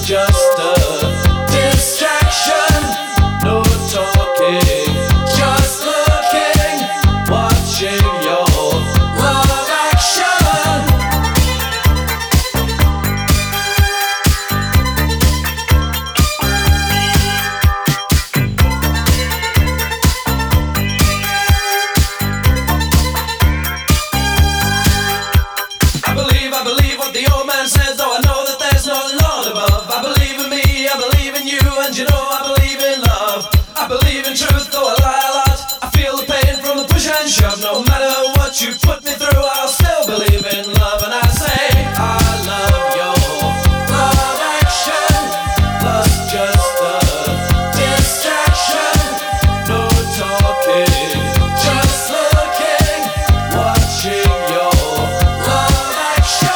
just a distraction. No talking, just looking, watching your love action. I believe what the old man says, though I know that there's no Lord above. I believe in me, I believe in you, and you know I believe in love. I believe in truth, though I lie a lot. I feel the pain from the push and shove. No matter what you put me through, I'll still believe in love. And I say, I love your love action, plus just a distraction. No talking, just looking, watching your love action.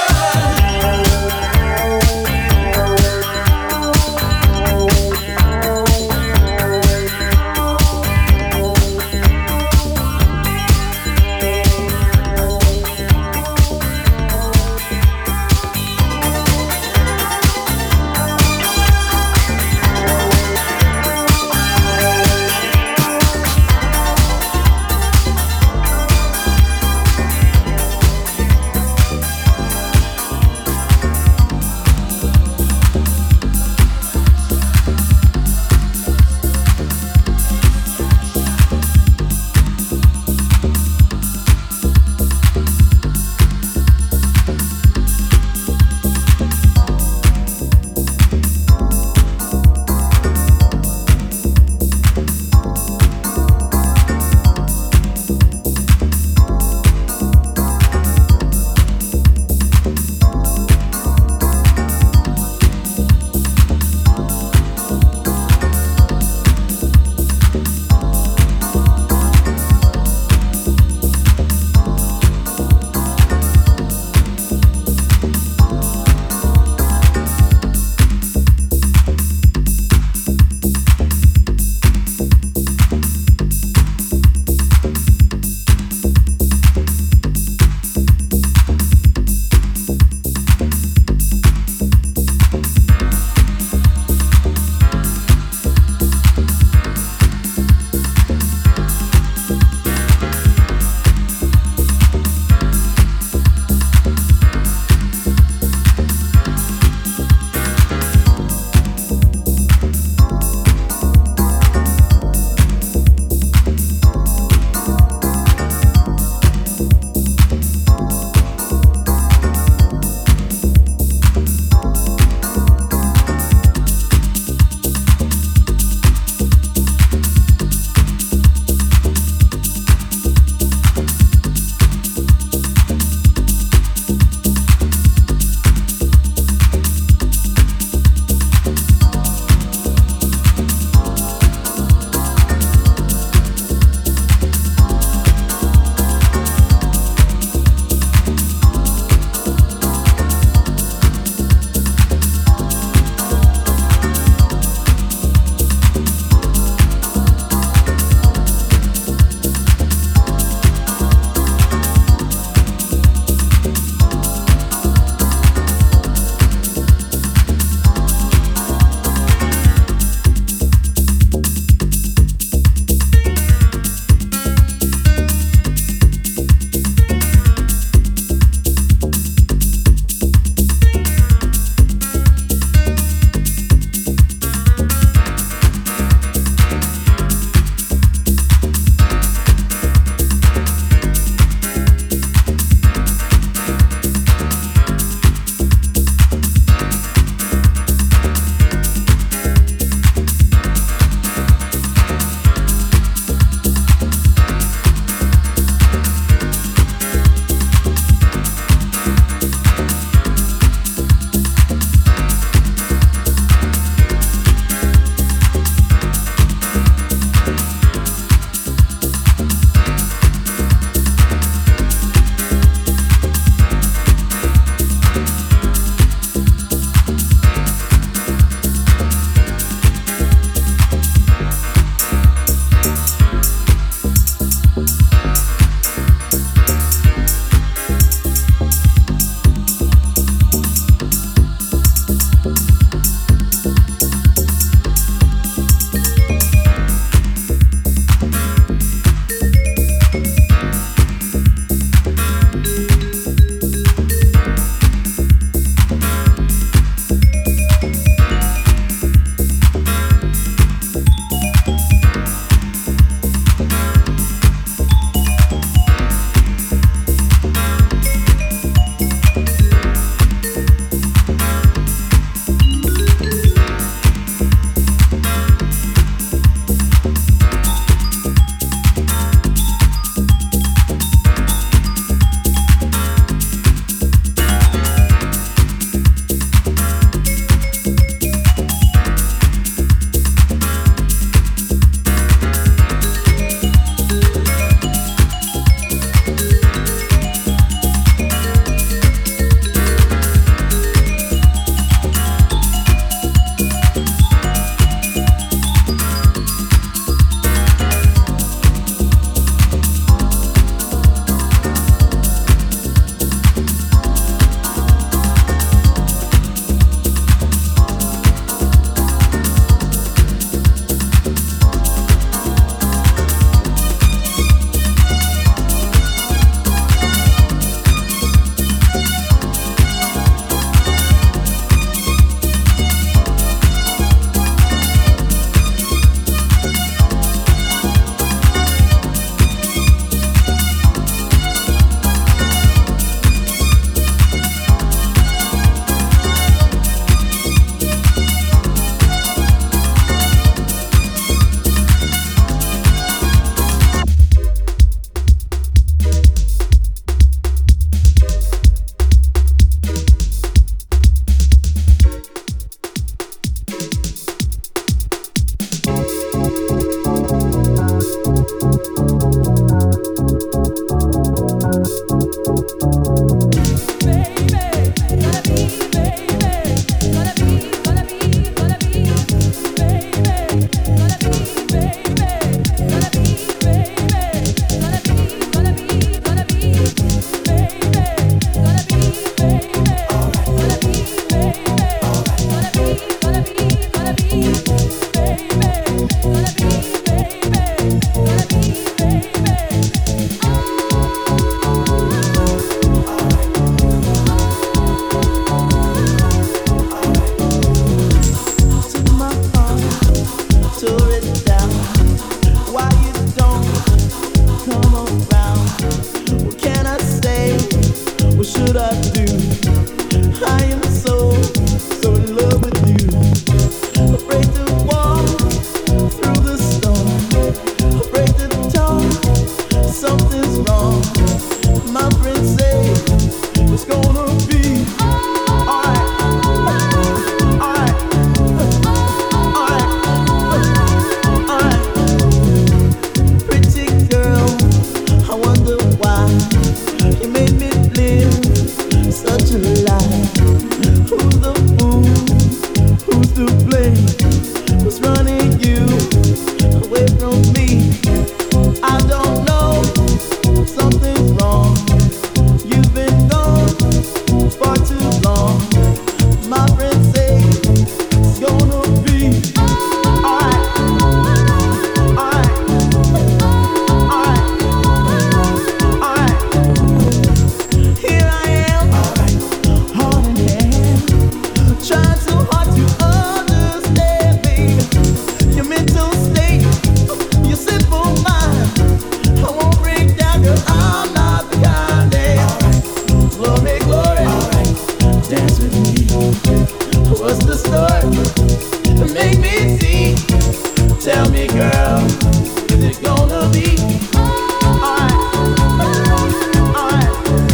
Make me see. Tell me, girl, is it gonna be alright? Alright.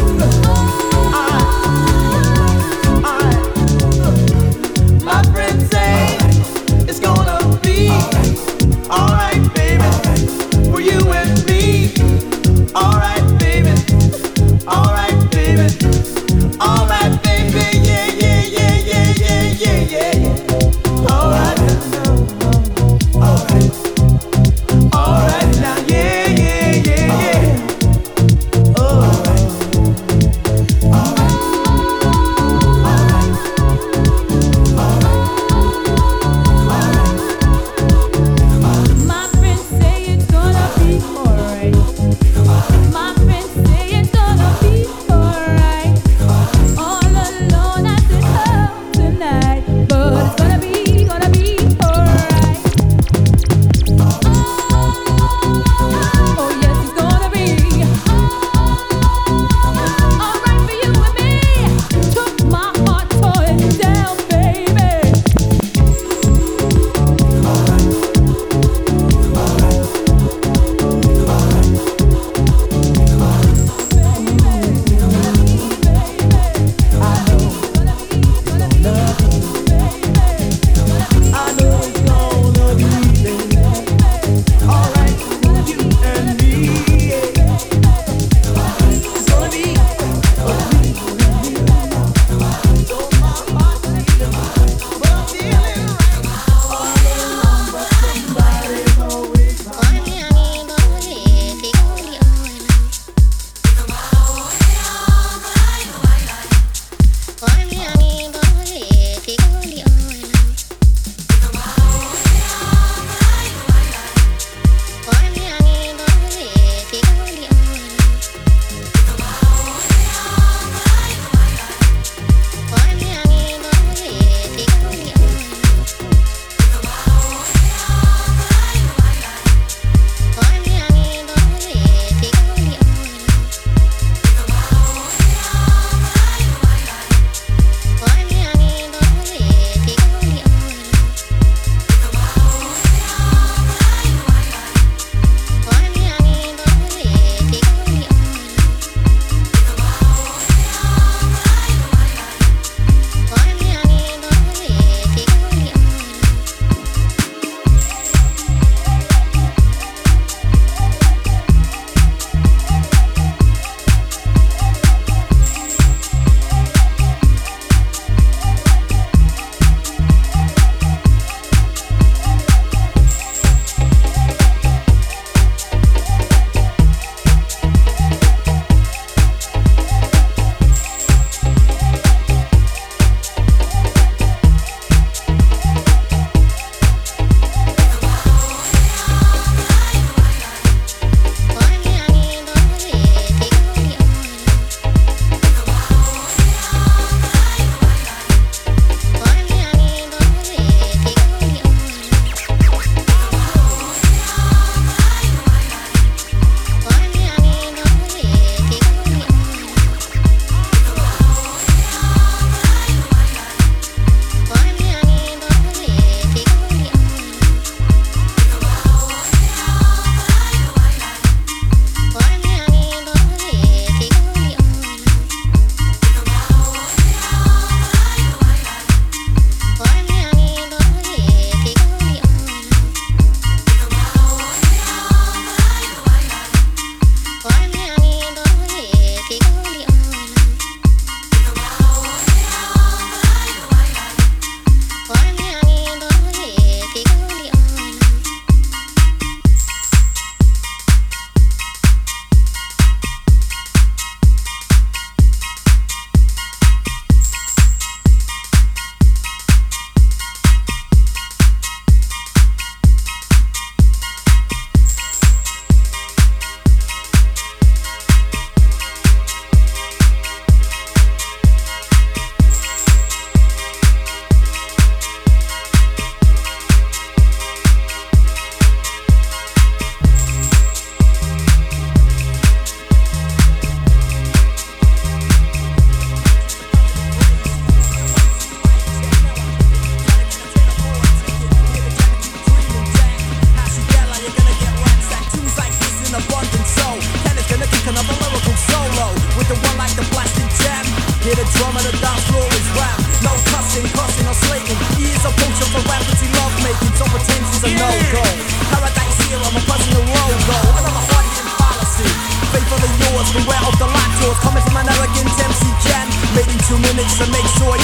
Alright. My friends say it's gonna be alright, baby, for you and me. Alright, baby. Alright, baby. Alright, baby. Yeah, yeah, yeah, yeah, yeah, yeah, yeah, yeah. Alright. Alright now, yeah,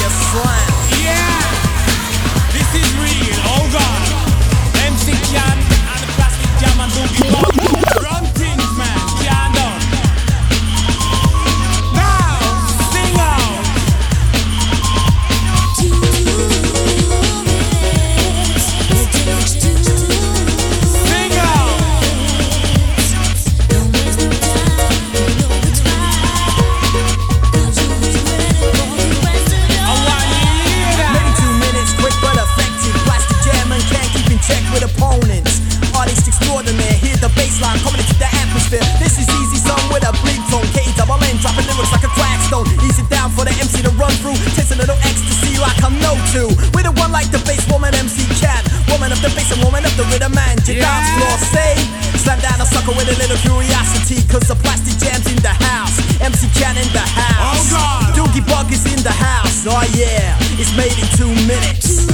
fire slam. Yeah, this is real. Oh God, MC Can and the Plastic Jam and Doogie Bong. Run things, man. Can done. Now sing out. Sing out. Check with opponents. Artists extraordinaire. Hear the bassline coming into the atmosphere. This is easy song with a bleed tone. K-double-N dropping lyrics like a crack stone. Easy down for the MC to run through. Taste a little ecstasy like I'm no two. With a one like the bass woman MC Can. Woman of the bass and woman of the rhythm man. Your dance floor say. Slam down a sucker with a little curiosity. Cause the Plastic Jam's in the house. MC Can in the house. Oh God. Doogie Bug is in the house. Oh yeah. It's made in 2 minutes.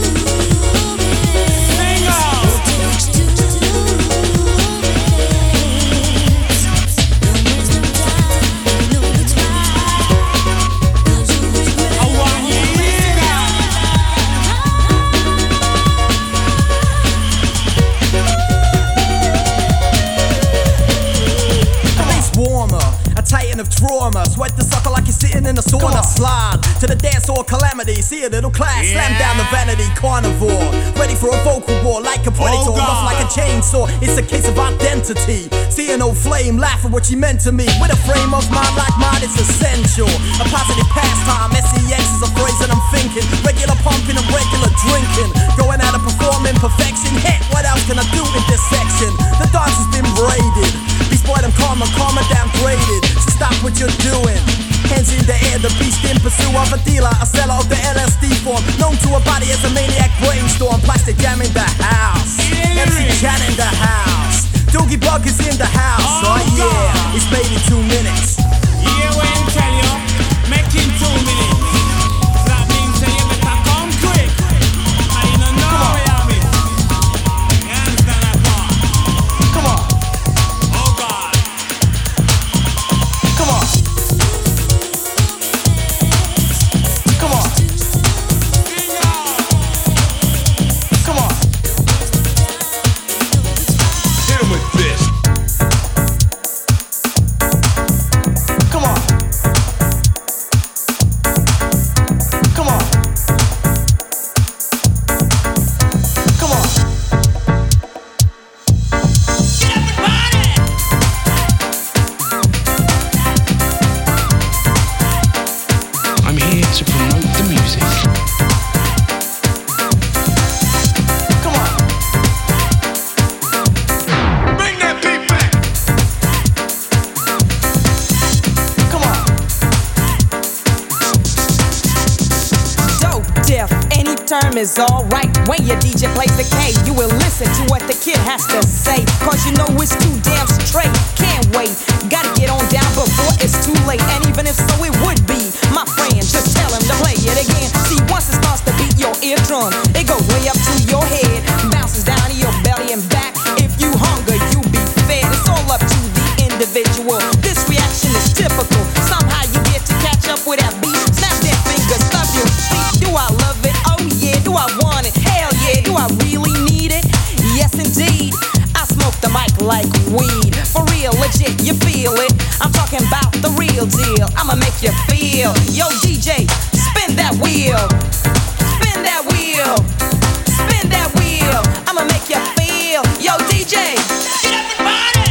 Of trauma, sweat the sucker like you're sitting in a sauna. Slide to the dance or calamity. See a little class, slam down the vanity carnivore. Ready for a vocal war like a predator, rough like a chainsaw. It's a case of identity. See an old flame, laugh at what she meant to me. With a frame of mind like mine, it's essential. A positive pastime, SEX is a phrase that I'm thinking. Regular pumping and regular drinking. Going out and performing perfection. Heck, what else can I do in this section? The dance has been raided. Beast boy, I'm karma downgraded. So stop what you're doing. Hands in the air, the beast in pursuit of a dealer, a seller of the LSD form, known to a body as a maniac brainstorm. Plastic Jam in the house, MC Can in the house, Doogie Bug is in the house. Oh yeah, it's made in 2 minutes. Yeah, when tell you, make in 2 minutes. That means that you better come quick. And you don't know where I'm in. You understand that part? Come on. Oh God. Come on. Come on. Sing out. Come on. Hit him with this. Come on. Come on. Come on. I'm here to promote the music. Come on. Bring that beat back. Come on. Dope, deaf, any term is alright. When your DJ plays the K, you will listen to what the kid has to say. Cause you know it's too damn straight. Can't wait, gotta get on down before it's too late. And even if so, it would be, my friend, just tell him to play it again. See, once it starts to beat your eardrum, it goes way up to your head, bounces down to your belly and back. If you hunger, you be fed. It's all up to the individual. This reaction is typical. Somehow you get to catch up with that beat. Snap that finger, stuff your feet. Do I love it? Oh yeah. Do I want it? Hell yeah. Do I really need it? Yes indeed. I smoke the mic like weed. For real, legit, you feel it. I'm talking about the real deal. I'ma make you feel. Yo DJ, spin that wheel. Spin that wheel. Spin that wheel. I'ma make you feel. Yo DJ, get up and party.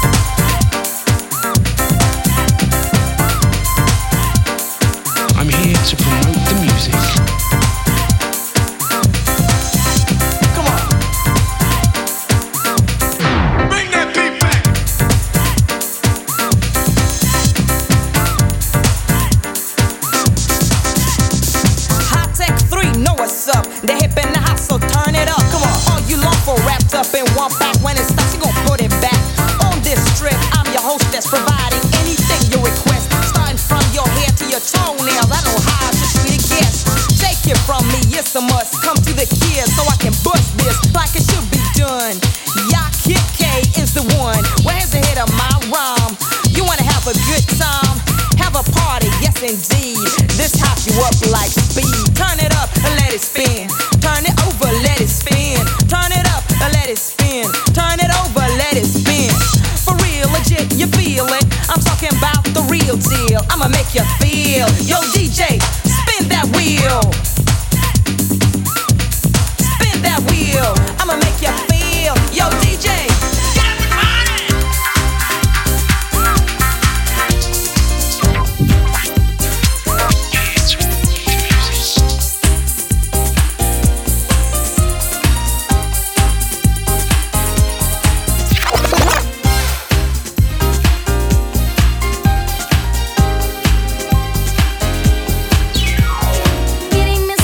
I'm here to promote the music. Come on. Bring that beat back. High Tech 3, know what's up. The hip in the house, so turn it up. Come on, all you long for wrapped up in one pack. When it stops, you gon' put it back. On this trip, I'm your hostess, providing anything you request. Starting from your hair to your toenails, I know how to treat a guest. Take it from me, it's a must. Come to the kids so I can bust this like it should be done. Y'all Kid K is the one. Where's the head of my rhyme? You wanna have a good time? Have a party, yes indeed. This hop you up like speed. Turn it up and let it spin. Turn it over, let it spin. Turn it up and let it spin. Turn it over, let it spin. For real, legit, you feel it. I'm talking about the real deal. I'ma make you feel. Yo, DJ, spin that wheel. Spin that wheel. I'ma make you feel. Yo, DJ. Getting me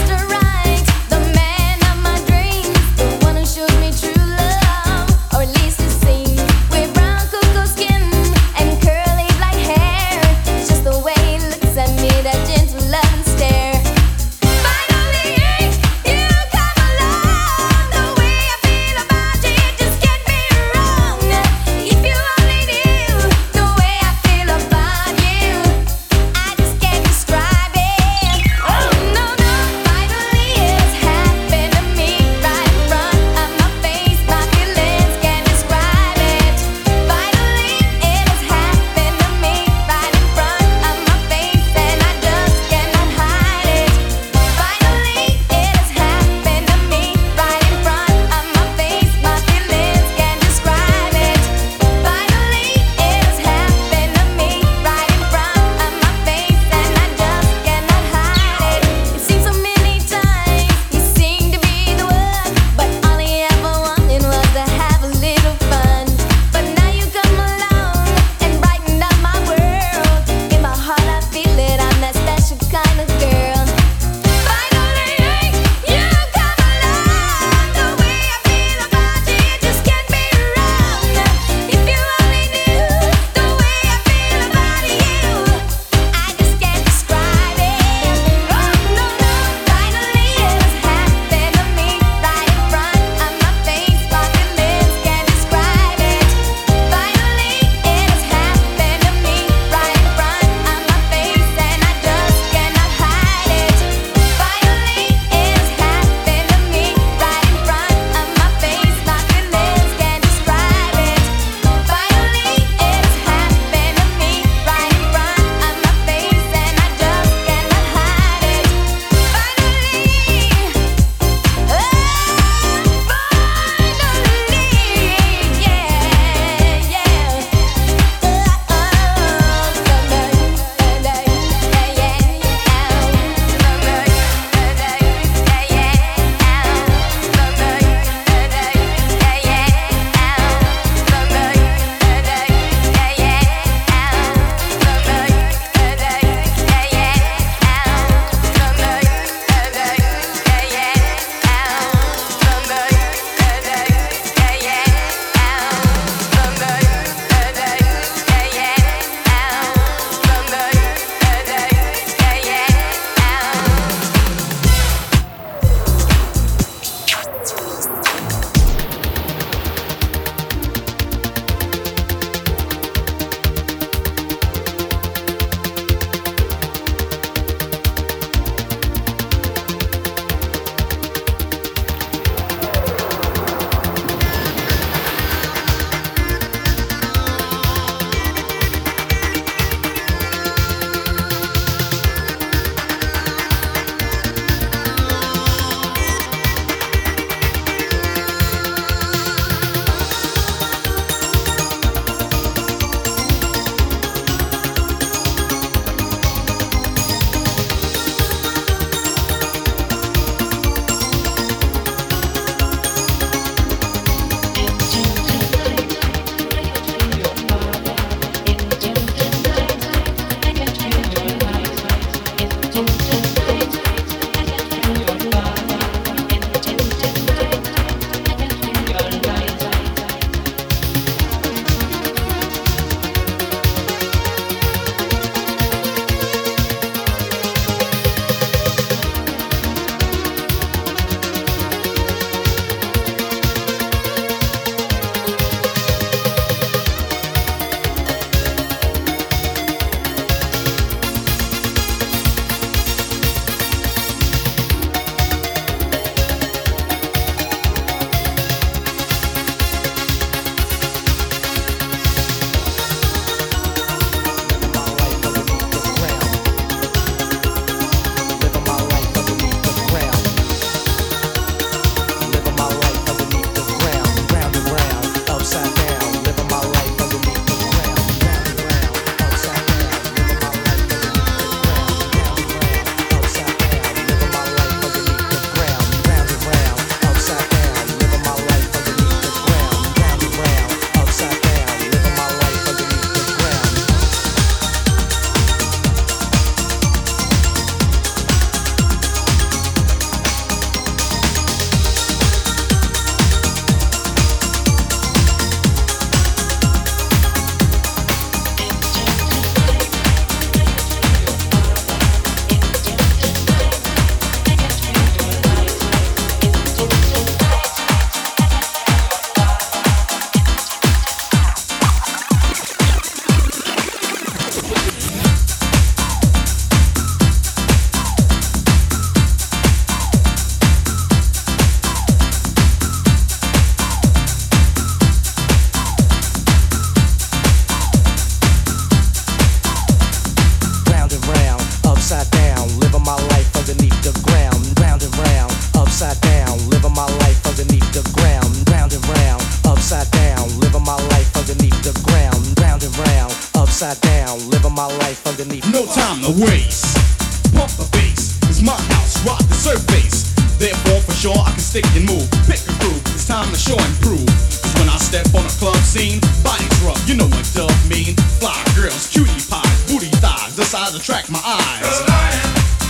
upside down, living my life underneath. No time to waste. Pump the bass. It's my house, rock the surface. Therefore, for sure, I can stick and move. Pick a groove. It's time to show and prove. Cause when I step on a club scene, bodies rough. You know what dub mean? Fly girls, cutie pies, booty thighs. The size attract my eyes. The lion,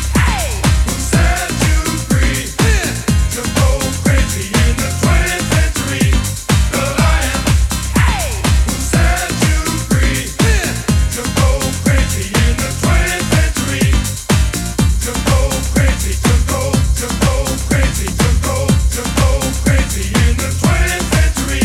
who set you free, to go crazy in the 20th century. The lion, who set you free, to go crazy in the 20th century. To go crazy, to go crazy, to go crazy in the 20th century.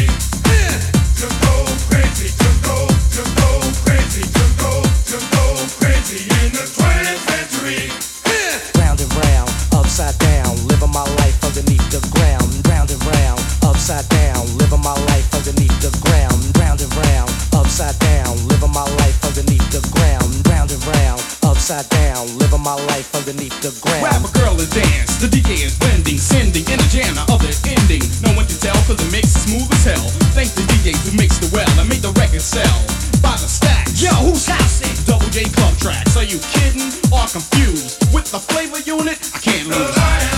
To go crazy, to go crazy, to go crazy in the 20th century. Round and round, upside down, living my life underneath the ground. Round and round, upside down, living my life underneath the ground. Round and round, upside down, living my life underneath the ground. Round and round, upside down, living my life underneath the ground. Grab a girl and dance. The DJ is blending, sending in a jam of the ending. No one can tell cause the mix is smooth as hell. Thanks to DJs who mix the well and make the record sell by the stack. Yo, who's house it? Double J Club Tracks. Are you kidding or confused? With the flavor unit, I can't The lose. lion,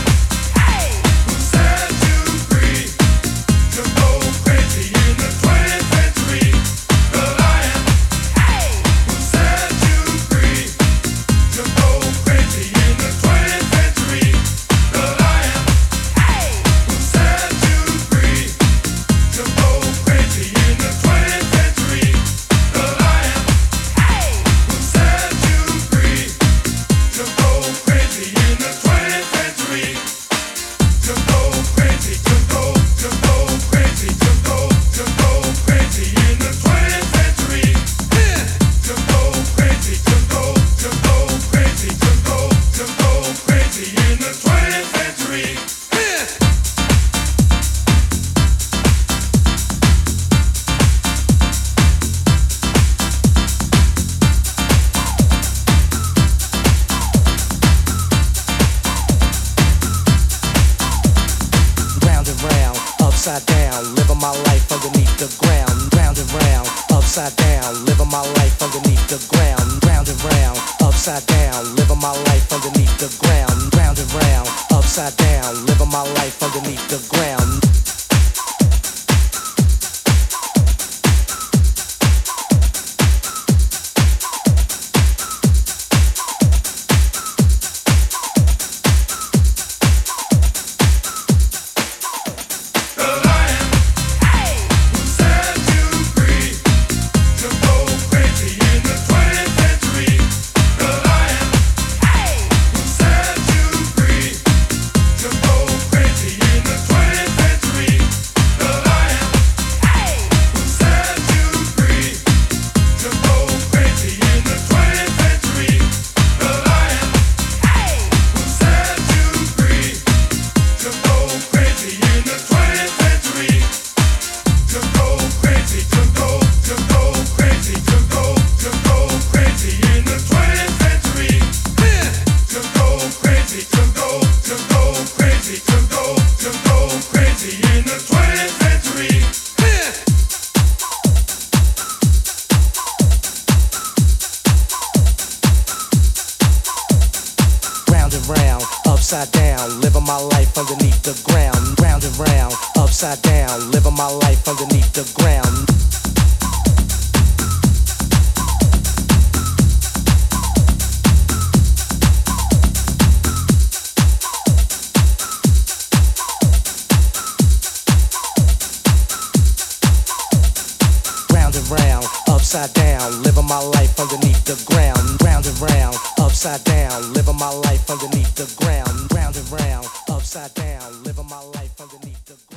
who set you free, to go crazy in the 20th century. The lion, who set you free, to go crazy in the 20th century. The lion, who set you free, to go crazy in the 20th century. The lion, who set you free, to go crazy in the 20th century. To go crazy, to go crazy, to go crazy in the 20th century. To go crazy, to go crazy, to go crazy in the 20th century. Round and round, upside down, living my life underneath the ground. Round and round, upside down, living my life underneath the ground. Round and round, upside down, living my life underneath the ground. Round and round, upside down, living my life underneath the ground. The lion, who set you free, to go crazy in the 20th century. The lion, who set you free, to go crazy in the 20th century. The lion, who set you free, to go crazy in the 20th century. The lion, who set you free, to go crazy in the 20th century. To go crazy, to go crazy, to go crazy in the 20th century. To go crazy, to go crazy, to go crazy in the 20th century. Round and round, upside down, living my life underneath the ground. Round and round, upside down, living my life underneath the ground. Round and round, upside down, living my life underneath the ground. Round and round, upside down, living my life underneath the ground. Round and round, upside down, living my life underneath the ground.